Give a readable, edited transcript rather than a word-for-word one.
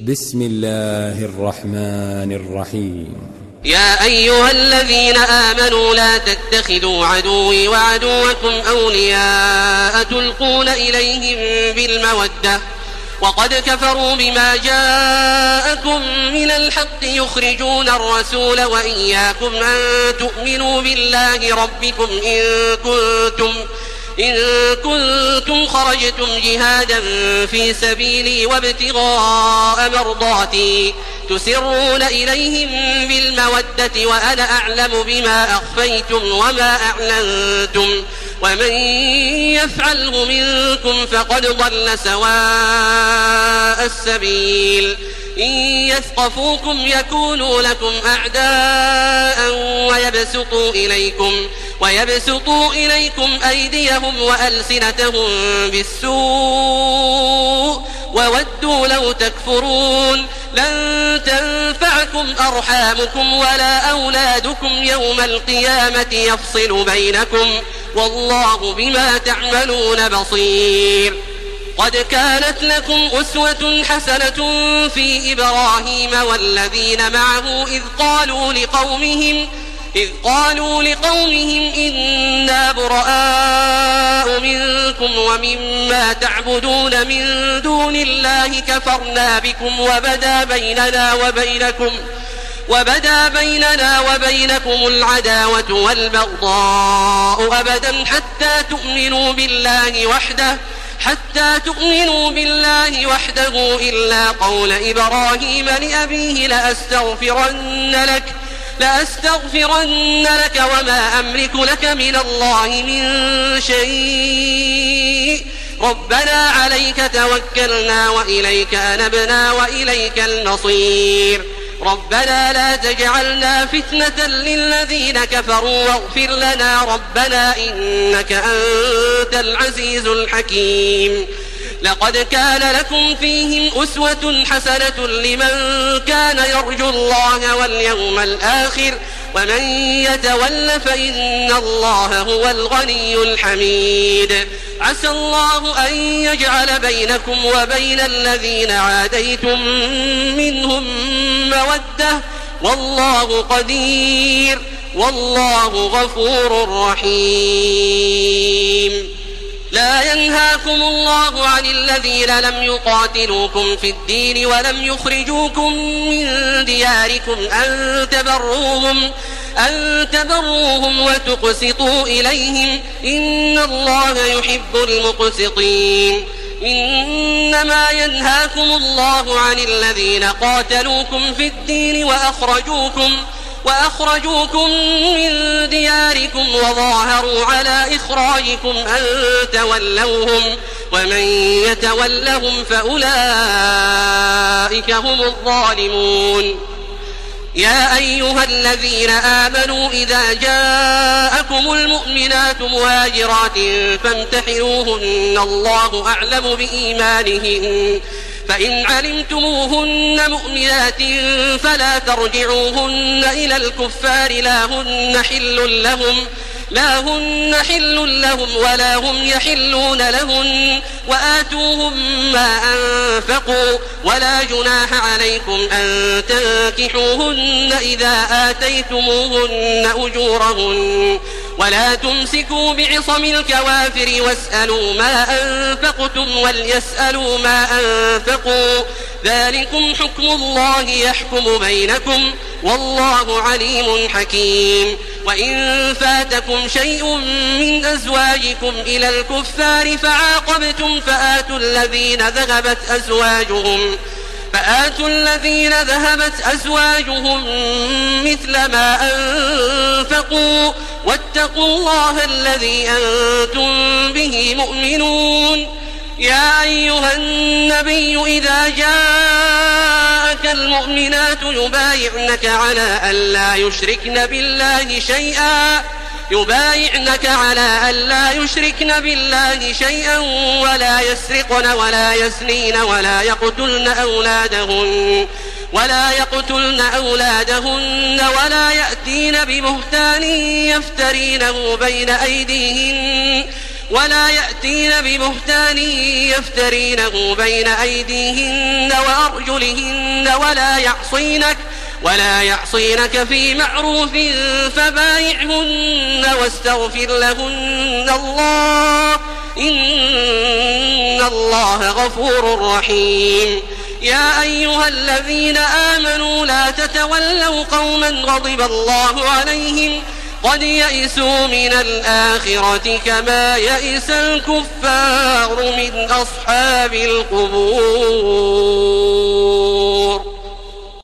بسم الله الرحمن الرحيم. يا أيها الذين آمنوا لا تتخذوا عدوي وعدوكم أولياء تلقون إليهم بالمودة وقد كفروا بما جاءكم من الحق يخرجون الرسول وإياكم أن تؤمنوا بالله ربكم إن كنتم خرجتم جهادا في سبيلي وابتغاء مرضاتي تسرون إليهم بالمودة وأنا أعلم بما أخفيتم وما أعلنتم ومن يفعله منكم فقد ضل سواء السبيل. إن يثقفوكم يكونوا لكم أعداء ويبسطوا إليكم أيديهم وألسنتهم بالسوء وودوا لو تكفرون. لن تنفعكم أرحامكم ولا أولادكم يوم القيامة يفصل بينكم والله بما تعملون بصير. قد كانت لكم أسوة حسنة في إبراهيم والذين معه إذ قالوا لقومهم إنا براء منكم ومما تعبدون من دون الله كفرنا بكم وبدا بيننا وبينكم العداوة والبغضاء أبدا حتى تؤمنوا بالله وحده إلا قول إبراهيم لأبيه لأستغفرن لك وما أملك لك من الله من شيء ربنا عليك توكلنا وإليك أنبنا وإليك المصير. ربنا لا تجعلنا فتنة للذين كفروا واغفر لنا ربنا إنك أنت العزيز الحكيم. لقد كان لكم فيهم أسوة حسنة لمن كان يرجو الله واليوم الآخر ومن يتول فإن الله هو الغني الحميد. عسى الله أن يجعل بينكم وبين الذين عاديتم منهم مودة والله قدير والله غفور رحيم. لا ينهاكم الله عن الذين لم يقاتلوكم في الدين ولم يخرجوكم من دياركم أن تبروهم وتقسطوا إليهم إن الله يحب المقسطين. إنما ينهاكم الله عن الذين قاتلوكم في الدين وأخرجوكم من دياركم وظاهروا على إخراجكم أن تولوهم ومن يتولهم فأولئك هم الظالمون. يا أيها الذين آمنوا إذا جاءكم المؤمنات مهاجرات فامتحنوهن الله أعلم بإيمانهن فإن علمتموهن مؤمنات فلا ترجعوهن إلى الكفار لا هن حل لهم ولا هم يحلون لهن وآتوهم ما أنفقوا ولا جناح عليكم أن تنكحوهن إذا آتيتموهن أجورهن ولا تمسكوا بعصم الكوافر واسألوا ما أنفقتم وليسألوا ما أنفقوا ذلكم حكم الله يحكم بينكم والله عليم حكيم. وإن فاتكم شيء من أزواجكم إلى الكفار فعاقبتم فآتوا الذين ذهبت أزواجهم مثل ما أنفقوا واتقوا الله الذي أنتم به مؤمنون. يا أيها النبي إذا جاءك المؤمنات يبايعنك على أن لا يشركن بالله شيئا ولا يسرقن ولا يزنين ولا يقتلن أولادهن ولا يأتين ببهتان يفترينه بين أيديهن ولا يأتين ببهتان يفترينه بين أيديهن وأرجلهن ولا يعصينك في معروف فبايعهن واستغفر لهن الله إن الله غفور رحيم. يا أيها الذين آمنوا لا تتولوا قوما غضب الله عليهم قد يئسوا من الآخرة كما يئس الكفار من أصحاب القبور.